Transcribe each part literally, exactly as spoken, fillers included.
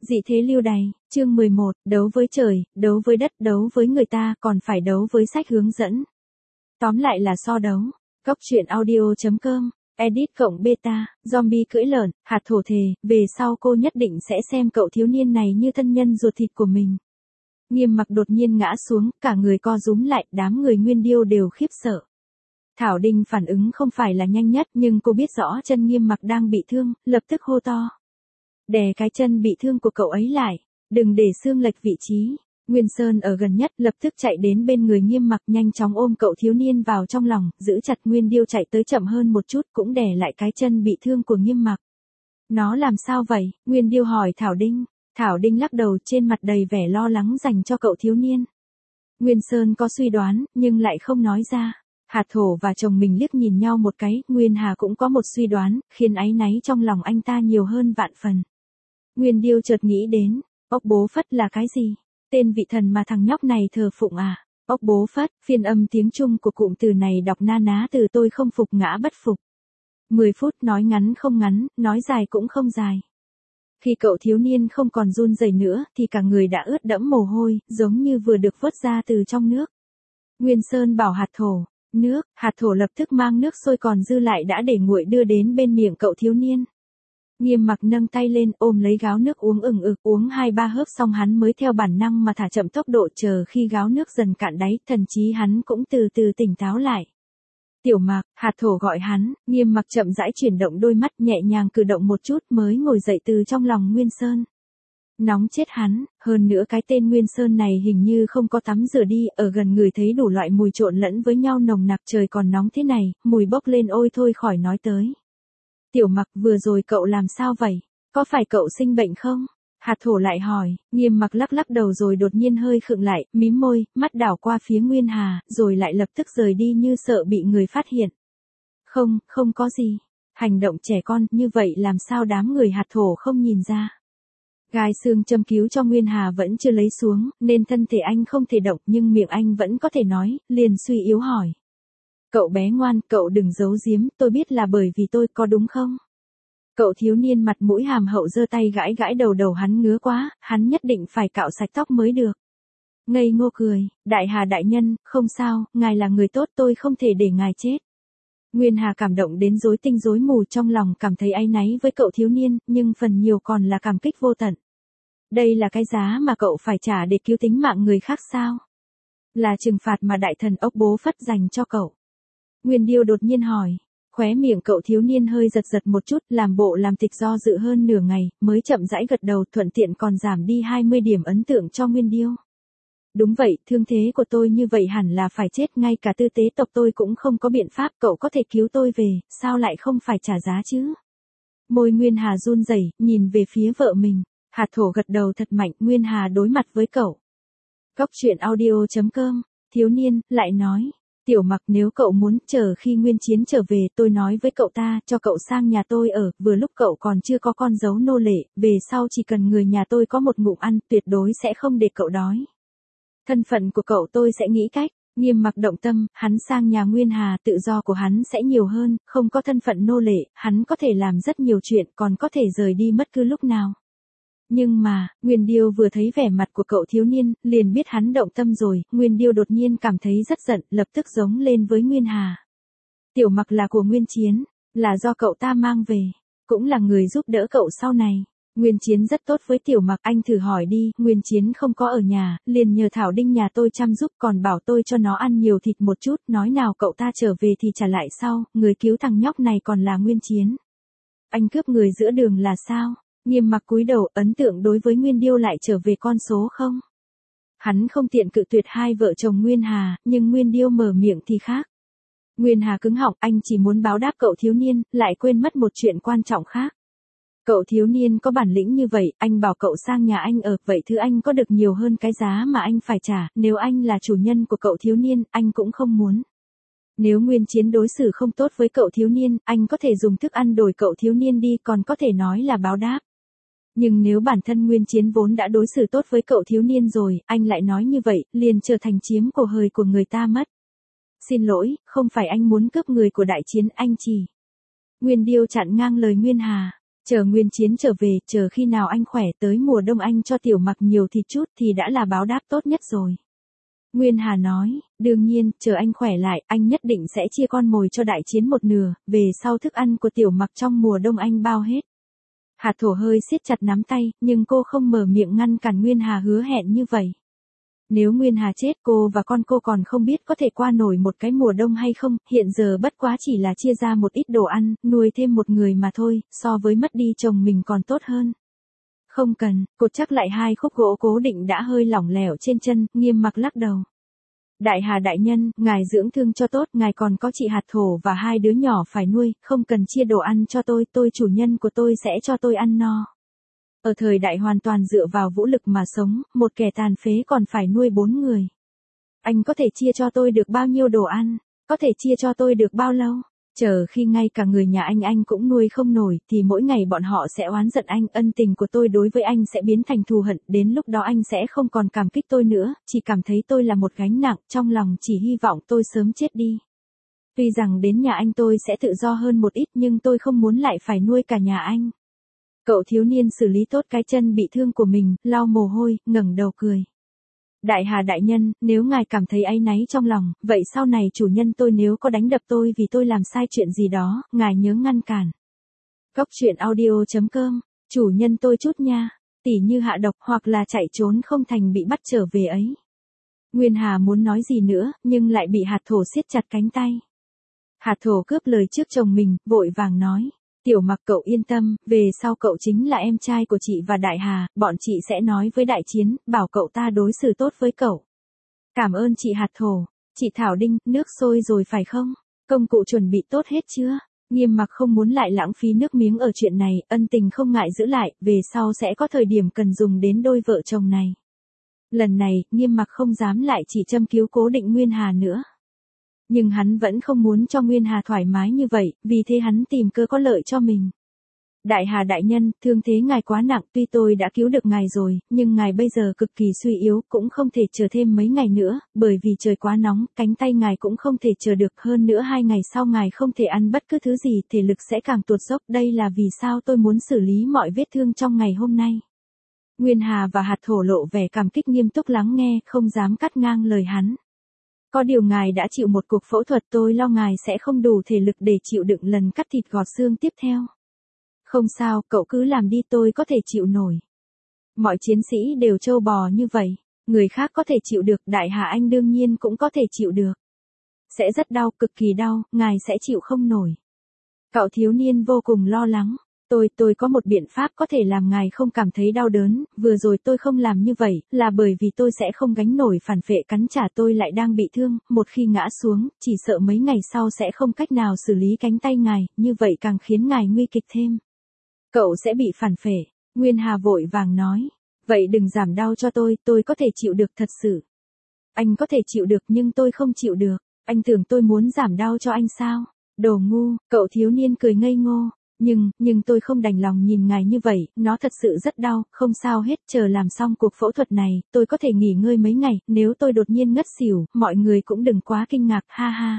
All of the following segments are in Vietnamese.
Dị thế lưu đày, chương mười một, đấu với trời, đấu với đất, đấu với người ta, còn phải đấu với sách hướng dẫn. Tóm lại là so đấu. Góc truyện audio.com, edit cộng beta, zombie cưỡi lợn, hạt thổ thề, về sau cô nhất định sẽ xem cậu thiếu niên này như thân nhân ruột thịt của mình. Nghiêm Mặc đột nhiên ngã xuống, cả người co rúm lại, đám người Nguyên Điêu đều khiếp sợ. Thảo Đinh phản ứng không phải là nhanh nhất, nhưng cô biết rõ chân Nghiêm Mặc đang bị thương, lập tức hô to. Đè cái chân bị thương của cậu ấy lại, đừng để xương lệch vị trí. Nguyên Sơn ở gần nhất lập tức chạy đến bên người Nghiêm Mặc, nhanh chóng ôm cậu thiếu niên vào trong lòng, giữ chặt. Nguyên Điêu chạy tới chậm hơn một chút cũng đè lại cái chân bị thương của Nghiêm Mặc. Nó làm sao vậy? Nguyên Điêu hỏi Thảo Đinh. Thảo Đinh lắc đầu, trên mặt đầy vẻ lo lắng dành cho cậu thiếu niên. Nguyên Sơn có suy đoán, nhưng lại không nói ra. Hạt thổ và chồng mình liếc nhìn nhau một cái, Nguyên Hà cũng có một suy đoán, khiến áy náy trong lòng anh ta nhiều hơn vạn phần. Nguyên Điêu chợt nghĩ đến, ốc bố phất là cái gì? Tên vị thần mà thằng nhóc này thờ phụng à? Ốc bố phất, phiên âm tiếng Trung của cụm từ này đọc na ná từ tôi không phục ngã bất phục. mười phút nói ngắn không ngắn, nói dài cũng không dài. Khi cậu thiếu niên không còn run rẩy nữa, thì cả người đã ướt đẫm mồ hôi, giống như vừa được vớt ra từ trong nước. Nguyên Sơn bảo hạt thổ, nước, hạt thổ lập tức mang nước sôi còn dư lại đã để nguội đưa đến bên miệng cậu thiếu niên. Nghiêm Mặc nâng tay lên ôm lấy gáo nước uống ừng ực, uống hai ba hớp xong hắn mới theo bản năng mà thả chậm tốc độ, chờ khi gáo nước dần cạn đáy, thần trí hắn cũng từ từ tỉnh táo lại. Tiểu Mặc, hạt thổ gọi hắn. Nghiêm Mặc chậm rãi chuyển động đôi mắt, nhẹ nhàng cử động một chút mới ngồi dậy từ trong lòng Nguyên Sơn. Nóng chết hắn, hơn nữa cái tên Nguyên Sơn này hình như không có tắm rửa đi, ở gần người thấy đủ loại mùi trộn lẫn với nhau nồng nặc, trời còn nóng thế này, mùi bốc lên ôi thôi khỏi nói tới. Tiểu Mặc, vừa rồi cậu làm sao vậy? Có phải cậu sinh bệnh không? Hạt thổ lại hỏi. Nghiêm Mặc lắc lắc đầu rồi đột nhiên hơi khựng lại, mím môi, mắt đảo qua phía Nguyên Hà, rồi lại lập tức rời đi như sợ bị người phát hiện. Không, không có gì. Hành động trẻ con, như vậy làm sao đám người hạt thổ không nhìn ra? Gai xương châm cứu cho Nguyên Hà vẫn chưa lấy xuống, nên thân thể anh không thể động, nhưng miệng anh vẫn có thể nói, liền suy yếu hỏi. Cậu bé ngoan, cậu đừng giấu giếm, tôi biết là bởi vì tôi, có đúng không? Cậu thiếu niên mặt mũi hàm hậu giơ tay gãi gãi đầu, đầu hắn ngứa quá, hắn nhất định phải cạo sạch tóc mới được. Ngây ngô cười, Đại Hà đại nhân, không sao, ngài là người tốt, tôi không thể để ngài chết. Nguyên Hà cảm động đến rối tinh rối mù, trong lòng cảm thấy áy náy với cậu thiếu niên, nhưng phần nhiều còn là cảm kích vô tận. Đây là cái giá mà cậu phải trả để cứu tính mạng người khác sao? Là trừng phạt mà đại thần ốc bố phất dành cho cậu. Nguyên Điêu đột nhiên hỏi. Khóe miệng cậu thiếu niên hơi giật giật một chút, làm bộ làm tịch do dự hơn nửa ngày, mới chậm rãi gật đầu, thuận tiện còn giảm đi hai mươi điểm ấn tượng cho Nguyên Điêu. Đúng vậy, thương thế của tôi như vậy hẳn là phải chết, ngay cả tư tế tộc tôi cũng không có biện pháp, cậu có thể cứu tôi về, sao lại không phải trả giá chứ? Môi Nguyên Hà run rẩy, nhìn về phía vợ mình. Hạt thổ gật đầu thật mạnh, Nguyên Hà đối mặt với cậu. Góc truyện audio.com, thiếu niên, lại nói. Tiểu Mặc, nếu cậu muốn, chờ khi Nguyên Chiến trở về, tôi nói với cậu ta, cho cậu sang nhà tôi ở, vừa lúc cậu còn chưa có con dấu nô lệ, về sau chỉ cần người nhà tôi có một ngụm ăn, tuyệt đối sẽ không để cậu đói. Thân phận của cậu tôi sẽ nghĩ cách. Nghiêm Mặc động tâm, hắn sang nhà Nguyên Hà, tự do của hắn sẽ nhiều hơn, không có thân phận nô lệ, hắn có thể làm rất nhiều chuyện, còn có thể rời đi bất cứ lúc nào. Nhưng mà, Nguyên Điêu vừa thấy vẻ mặt của cậu thiếu niên, liền biết hắn động tâm rồi, Nguyên Điêu đột nhiên cảm thấy rất giận, lập tức giống lên với Nguyên Hà. Tiểu Mặc là của Nguyên Chiến, là do cậu ta mang về, cũng là người giúp đỡ cậu sau này. Nguyên Chiến rất tốt với Tiểu Mặc, anh thử hỏi đi, Nguyên Chiến không có ở nhà, liền nhờ Thảo Đinh nhà tôi chăm giúp, còn bảo tôi cho nó ăn nhiều thịt một chút, nói nào cậu ta trở về thì trả lại sau, người cứu thằng nhóc này còn là Nguyên Chiến. Anh cướp người giữa đường là sao? Nghiêm Mặc cúi đầu, ấn tượng đối với Nguyên Điêu lại trở về con số không. Hắn không tiện cự tuyệt hai vợ chồng Nguyên Hà, nhưng Nguyên Điêu mở miệng thì khác. Nguyên Hà cứng họng, anh chỉ muốn báo đáp cậu thiếu niên, lại quên mất một chuyện quan trọng khác. Cậu thiếu niên có bản lĩnh như vậy, anh bảo cậu sang nhà anh ở, vậy thứ anh có được nhiều hơn cái giá mà anh phải trả, nếu anh là chủ nhân của cậu thiếu niên, anh cũng không muốn. Nếu Nguyên Chiến đối xử không tốt với cậu thiếu niên, anh có thể dùng thức ăn đổi cậu thiếu niên đi, còn có thể nói là báo đáp. Nhưng nếu bản thân Nguyên Chiến vốn đã đối xử tốt với cậu thiếu niên rồi, anh lại nói như vậy, liền trở thành chiếm của hời của người ta mất. Xin lỗi, không phải anh muốn cướp người của đại chiến, anh chỉ. Nguyên Điêu chặn ngang lời Nguyên Hà. Chờ Nguyên Chiến trở về, chờ khi nào anh khỏe tới mùa đông anh cho Tiểu Mặc nhiều thịt chút thì đã là báo đáp tốt nhất rồi. Nguyên Hà nói, đương nhiên, chờ anh khỏe lại, anh nhất định sẽ chia con mồi cho Đại Chiến một nửa, về sau thức ăn của Tiểu Mặc trong mùa đông anh bao hết. Hạt Thổ hơi siết chặt nắm tay, nhưng cô không mở miệng ngăn cản Nguyên Hà hứa hẹn như vậy. Nếu Nguyên Hà chết cô và con cô còn không biết có thể qua nổi một cái mùa đông hay không, hiện giờ bất quá chỉ là chia ra một ít đồ ăn, nuôi thêm một người mà thôi, so với mất đi chồng mình còn tốt hơn. Không cần, cột chắc lại hai khúc gỗ cố định đã hơi lỏng lẻo trên chân, Nghiêm Mặc lắc đầu. Đại Hà đại nhân, ngài dưỡng thương cho tốt, ngài còn có chị Hạt Thổ và hai đứa nhỏ phải nuôi, không cần chia đồ ăn cho tôi, tôi chủ nhân của tôi sẽ cho tôi ăn no. Ở thời đại hoàn toàn dựa vào vũ lực mà sống, một kẻ tàn phế còn phải nuôi bốn người. Anh có thể chia cho tôi được bao nhiêu đồ ăn? Có thể chia cho tôi được bao lâu? Chờ khi ngay cả người nhà anh anh cũng nuôi không nổi thì mỗi ngày bọn họ sẽ oán giận anh, ân tình của tôi đối với anh sẽ biến thành thù hận, đến lúc đó anh sẽ không còn cảm kích tôi nữa, chỉ cảm thấy tôi là một gánh nặng, trong lòng chỉ hy vọng tôi sớm chết đi. Tuy rằng đến nhà anh tôi sẽ tự do hơn một ít nhưng tôi không muốn lại phải nuôi cả nhà anh. Cậu thiếu niên xử lý tốt cái chân bị thương của mình, lau mồ hôi, ngẩng đầu cười. Đại Hà đại nhân, nếu ngài cảm thấy áy náy trong lòng, vậy sau này chủ nhân tôi nếu có đánh đập tôi vì tôi làm sai chuyện gì đó, ngài nhớ ngăn cản. Cốc truyện audio chấm com, chủ nhân tôi chút nha, tỉ như hạ độc hoặc là chạy trốn không thành bị bắt trở về ấy. Nguyên Hà muốn nói gì nữa, nhưng lại bị Hạt Thổ siết chặt cánh tay. Hạt Thổ cướp lời trước chồng mình, vội vàng nói. Tiểu Mặc cậu yên tâm, về sau cậu chính là em trai của chị và Đại Hà, bọn chị sẽ nói với Đại Chiến, bảo cậu ta đối xử tốt với cậu. Cảm ơn chị Hạt Thổ, chị Thảo Đinh, nước sôi rồi phải không? Công cụ chuẩn bị tốt hết chưa? Nghiêm Mặc không muốn lại lãng phí nước miếng ở chuyện này, ân tình không ngại giữ lại, về sau sẽ có thời điểm cần dùng đến đôi vợ chồng này. Lần này, Nghiêm Mặc không dám lại chỉ châm cứu cố định Nguyên Hà nữa. Nhưng hắn vẫn không muốn cho Nguyên Hà thoải mái như vậy, vì thế hắn tìm cơ có lợi cho mình. Đại Hà đại nhân, thương thế ngài quá nặng, tuy tôi đã cứu được ngài rồi, nhưng ngài bây giờ cực kỳ suy yếu, cũng không thể chờ thêm mấy ngày nữa, bởi vì trời quá nóng, cánh tay ngài cũng không thể chờ được, hơn nữa hai ngày sau ngài không thể ăn bất cứ thứ gì, thể lực sẽ càng tuột dốc, đây là vì sao tôi muốn xử lý mọi vết thương trong ngày hôm nay. Nguyên Hà và Hạt Thổ lộ vẻ cảm kích nghiêm túc lắng nghe, không dám cắt ngang lời hắn. Có điều ngài đã chịu một cuộc phẫu thuật, tôi lo ngài sẽ không đủ thể lực để chịu đựng lần cắt thịt gọt xương tiếp theo. Không sao, cậu cứ làm đi, tôi có thể chịu nổi. Mọi chiến sĩ đều trâu bò như vậy, người khác có thể chịu được, Đại Hà anh đương nhiên cũng có thể chịu được. Sẽ rất đau, cực kỳ đau, ngài sẽ chịu không nổi. Cậu thiếu niên vô cùng lo lắng. Tôi, tôi có một biện pháp có thể làm ngài không cảm thấy đau đớn, vừa rồi tôi không làm như vậy, là bởi vì tôi sẽ không gánh nổi phản phệ cắn trả, tôi lại đang bị thương, một khi ngã xuống, chỉ sợ mấy ngày sau sẽ không cách nào xử lý cánh tay ngài, như vậy càng khiến ngài nguy kịch thêm. Cậu sẽ bị phản phệ, Nguyên Hà vội vàng nói, vậy đừng giảm đau cho tôi, tôi có thể chịu được thật sự. Anh có thể chịu được nhưng tôi không chịu được, anh tưởng tôi muốn giảm đau cho anh sao? Đồ ngu, cậu thiếu niên cười ngây ngô. Nhưng, nhưng tôi không đành lòng nhìn ngài như vậy, nó thật sự rất đau, không sao hết, chờ làm xong cuộc phẫu thuật này, tôi có thể nghỉ ngơi mấy ngày, nếu tôi đột nhiên ngất xỉu, mọi người cũng đừng quá kinh ngạc, ha ha.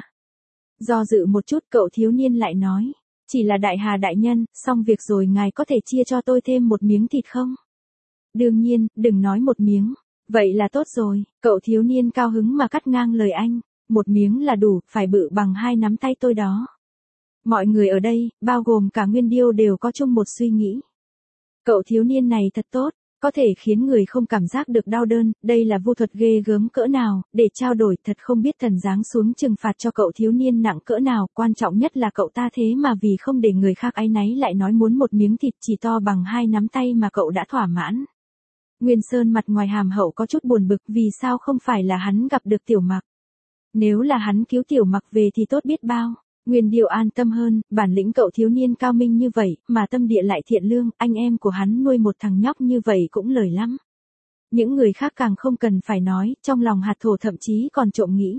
Do dự một chút cậu thiếu niên lại nói, chỉ là Đại Hà đại nhân, xong việc rồi ngài có thể chia cho tôi thêm một miếng thịt không? Đương nhiên, đừng nói một miếng, vậy là tốt rồi, cậu thiếu niên cao hứng mà cắt ngang lời anh, một miếng là đủ, phải bự bằng hai nắm tay tôi đó. Mọi người ở đây, bao gồm cả Nguyên Điêu đều có chung một suy nghĩ. Cậu thiếu niên này thật tốt, có thể khiến người không cảm giác được đau đớn, đây là vu thuật ghê gớm cỡ nào, để trao đổi thật không biết thần giáng xuống trừng phạt cho cậu thiếu niên nặng cỡ nào, quan trọng nhất là cậu ta thế mà vì không để người khác áy náy lại nói muốn một miếng thịt chỉ to bằng hai nắm tay mà cậu đã thỏa mãn. Nguyên Sơn mặt ngoài hàm hậu có chút buồn bực vì sao không phải là hắn gặp được Tiểu Mặc. Nếu là hắn cứu Tiểu Mặc về thì tốt biết bao. Nguyên Điêu an tâm hơn, bản lĩnh cậu thiếu niên cao minh như vậy, mà tâm địa lại thiện lương, anh em của hắn nuôi một thằng nhóc như vậy cũng lời lắm. Những người khác càng không cần phải nói, trong lòng Hạt Thổ thậm chí còn trộm nghĩ.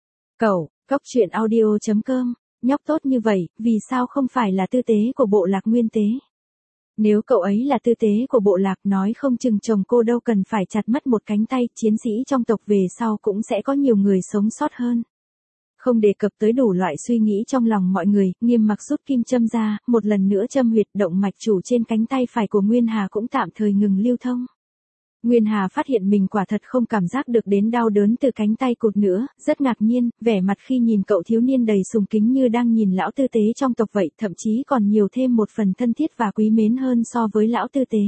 Cậu, cốc truyện audio chấm com, nhóc tốt như vậy, vì sao không phải là tư tế của bộ lạc Nguyên Tế? Nếu cậu ấy là tư tế của bộ lạc nói không chừng chồng cô đâu cần phải chặt mất một cánh tay, chiến sĩ trong tộc về sau cũng sẽ có nhiều người sống sót hơn. Không đề cập tới đủ loại suy nghĩ trong lòng mọi người, Nghiêm Mặc rút kim châm ra, một lần nữa châm huyệt động mạch chủ trên cánh tay phải của Nguyên Hà cũng tạm thời ngừng lưu thông. Nguyên Hà phát hiện mình quả thật không cảm giác được đến đau đớn từ cánh tay cụt nữa, rất ngạc nhiên, vẻ mặt khi nhìn cậu thiếu niên đầy sùng kính như đang nhìn lão tư tế trong tộc vậy, thậm chí còn nhiều thêm một phần thân thiết và quý mến hơn so với lão tư tế.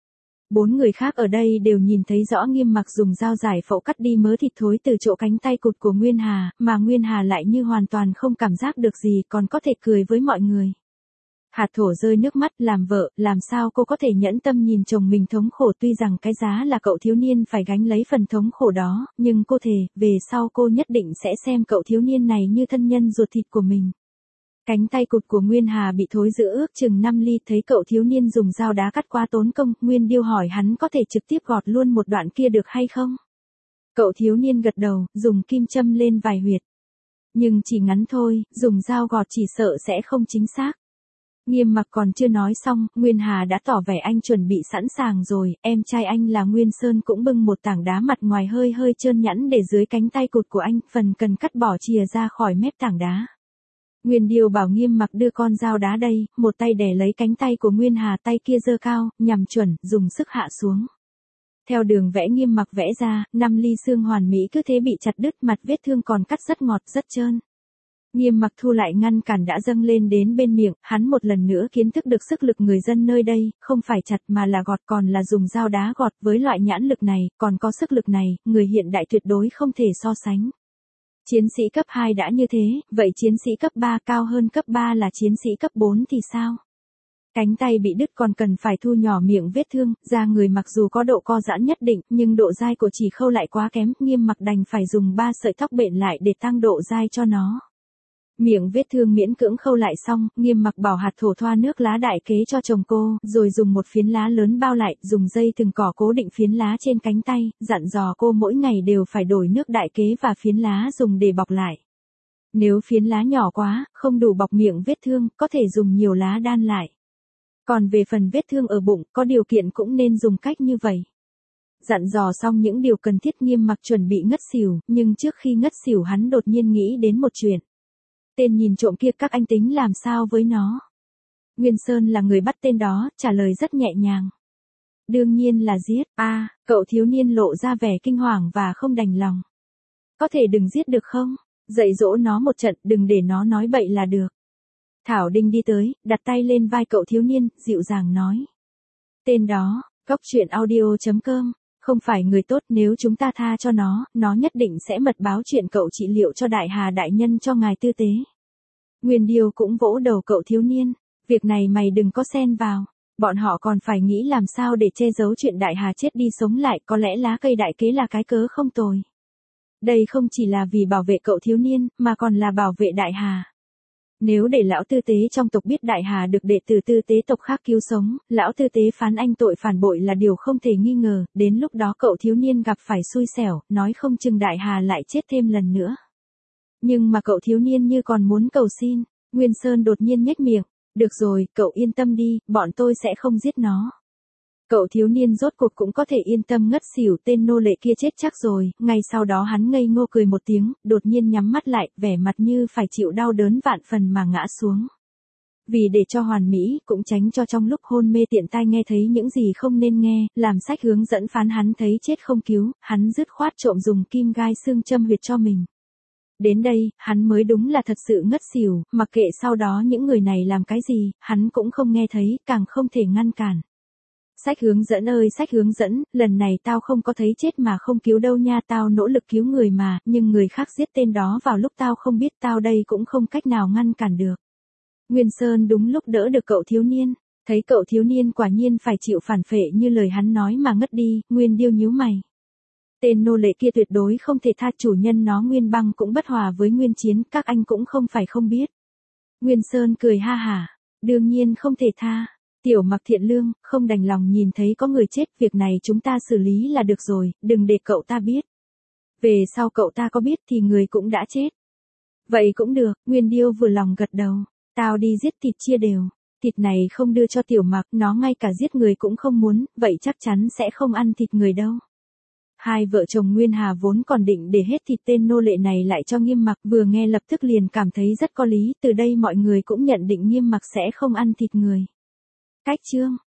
Bốn người khác ở đây đều nhìn thấy rõ Nghiêm Mặc dùng dao giải phẫu cắt đi mớ thịt thối từ chỗ cánh tay cụt của Nguyên Hà, mà Nguyên Hà lại như hoàn toàn không cảm giác được gì, còn có thể cười với mọi người. Hạt Thổ rơi nước mắt, làm vợ, làm sao cô có thể nhẫn tâm nhìn chồng mình thống khổ, tuy rằng cái giá là cậu thiếu niên phải gánh lấy phần thống khổ đó, nhưng cô thề, về sau cô nhất định sẽ xem cậu thiếu niên này như thân nhân ruột thịt của mình. Cánh tay cụt của Nguyên Hà bị thối giữa ước chừng năm ly, thấy cậu thiếu niên dùng dao đá cắt qua tốn công, Nguyên Điêu hỏi hắn có thể trực tiếp gọt luôn một đoạn kia được hay không? Cậu thiếu niên gật đầu, dùng kim châm lên vài huyệt. Nhưng chỉ ngắn thôi, dùng dao gọt chỉ sợ sẽ không chính xác. Nghiêm Mặc còn chưa nói xong, Nguyên Hà đã tỏ vẻ anh chuẩn bị sẵn sàng rồi, em trai anh là Nguyên Sơn cũng bưng một tảng đá mặt ngoài hơi hơi trơn nhẵn để dưới cánh tay cụt của anh, phần cần cắt bỏ chìa ra khỏi mép tảng đá. Nguyên Điêu bảo Nghiêm Mặc đưa con dao đá đây, một tay đè lấy cánh tay của Nguyên Hà, tay kia giơ cao, nhằm chuẩn, dùng sức hạ xuống. Theo đường vẽ Nghiêm Mặc vẽ ra, năm ly xương hoàn mỹ cứ thế bị chặt đứt, mặt vết thương còn cắt rất ngọt, rất trơn. Nghiêm Mặc thu lại ngăn cản đã dâng lên đến bên miệng, hắn một lần nữa kiến thức được sức lực người dân nơi đây, không phải chặt mà là gọt, còn là dùng dao đá gọt, với loại nhãn lực này, còn có sức lực này, người hiện đại tuyệt đối không thể so sánh. Chiến sĩ cấp hai đã như thế, vậy chiến sĩ cấp ba cao hơn cấp ba là chiến sĩ cấp bốn thì sao? Cánh tay bị đứt còn cần phải thu nhỏ miệng vết thương, da người mặc dù có độ co giãn nhất định, nhưng độ dai của chỉ khâu lại quá kém, Nghiêm Mặc đành phải dùng ba sợi tóc bện lại để tăng độ dai cho nó. Miệng vết thương miễn cưỡng khâu lại xong, Nghiêm Mặc bảo Hạt Thổ thoa nước lá đại kế cho chồng cô, rồi dùng một phiến lá lớn bao lại, dùng dây thừng cỏ cố định phiến lá trên cánh tay, dặn dò cô mỗi ngày đều phải đổi nước đại kế và phiến lá dùng để bọc lại. Nếu phiến lá nhỏ quá, không đủ bọc miệng vết thương, có thể dùng nhiều lá đan lại. Còn về phần vết thương ở bụng, có điều kiện cũng nên dùng cách như vậy. Dặn dò xong những điều cần thiết, Nghiêm Mặc chuẩn bị ngất xỉu, nhưng trước khi ngất xỉu hắn đột nhiên nghĩ đến một chuyện. Tên nhìn trộm kia các anh tính làm sao với nó? Nguyên Sơn là người bắt tên đó, trả lời rất nhẹ nhàng. Đương nhiên là giết. A, à, cậu thiếu niên lộ ra vẻ kinh hoàng và không đành lòng. Có thể đừng giết được không? Dạy dỗ nó một trận, đừng để nó nói bậy là được. Thảo Đinh đi tới, đặt tay lên vai cậu thiếu niên, dịu dàng nói. Tên đó, Cóc Truyện Audio chấm com, không phải người tốt, nếu chúng ta tha cho nó, nó nhất định sẽ mật báo chuyện cậu trị liệu cho Đại Hà đại nhân cho ngài tư tế. Nguyên Điêu cũng vỗ đầu cậu thiếu niên, việc này mày đừng có xen vào, bọn họ còn phải nghĩ làm sao để che giấu chuyện Đại Hà chết đi sống lại, có lẽ lá cây đại kế là cái cớ không tồi. Đây không chỉ là vì bảo vệ cậu thiếu niên, mà còn là bảo vệ Đại Hà. Nếu để lão tư tế trong tộc biết Đại Hà được đệ tử tư tế tộc khác cứu sống, lão tư tế phán anh tội phản bội là điều không thể nghi ngờ, đến lúc đó cậu thiếu niên gặp phải xui xẻo, nói không chừng Đại Hà lại chết thêm lần nữa. Nhưng mà cậu thiếu niên như còn muốn cầu xin, Nguyên Sơn đột nhiên nhếch miệng, được rồi, cậu yên tâm đi, bọn tôi sẽ không giết nó. Cậu thiếu niên rốt cuộc cũng có thể yên tâm ngất xỉu, tên nô lệ kia chết chắc rồi, ngay sau đó hắn ngây ngô cười một tiếng, đột nhiên nhắm mắt lại, vẻ mặt như phải chịu đau đớn vạn phần mà ngã xuống. Vì để cho hoàn mỹ, cũng tránh cho trong lúc hôn mê tiện tai nghe thấy những gì không nên nghe, làm sách hướng dẫn phán hắn thấy chết không cứu, hắn dứt khoát trộm dùng kim gai xương châm huyệt cho mình. Đến đây, hắn mới đúng là thật sự ngất xỉu, mặc kệ sau đó những người này làm cái gì, hắn cũng không nghe thấy, càng không thể ngăn cản. Sách hướng dẫn ơi sách hướng dẫn, lần này tao không có thấy chết mà không cứu đâu nha, tao nỗ lực cứu người mà, nhưng người khác giết tên đó vào lúc tao không biết, tao đây cũng không cách nào ngăn cản được. Nguyên Sơn đúng lúc đỡ được cậu thiếu niên, thấy cậu thiếu niên quả nhiên phải chịu phản phệ như lời hắn nói mà ngất đi, Nguyên Điêu nhíu mày. Tên nô lệ kia tuyệt đối không thể tha, chủ nhân nó Nguyên Băng cũng bất hòa với Nguyên Chiến, các anh cũng không phải không biết. Nguyên Sơn cười ha hả, đương nhiên không thể tha. Tiểu Mặc thiện lương, không đành lòng nhìn thấy có người chết, việc này chúng ta xử lý là được rồi, đừng để cậu ta biết. Về sau cậu ta có biết thì người cũng đã chết. Vậy cũng được, Nguyên Điêu vừa lòng gật đầu, tao đi giết thịt chia đều, thịt này không đưa cho Tiểu Mặc, nó ngay cả giết người cũng không muốn, vậy chắc chắn sẽ không ăn thịt người đâu. Hai vợ chồng Nguyên Hà vốn còn định để hết thịt tên nô lệ này lại cho Nghiêm Mặc, vừa nghe lập tức liền cảm thấy rất có lý, từ đây mọi người cũng nhận định Nghiêm Mặc sẽ không ăn thịt người. Cách chương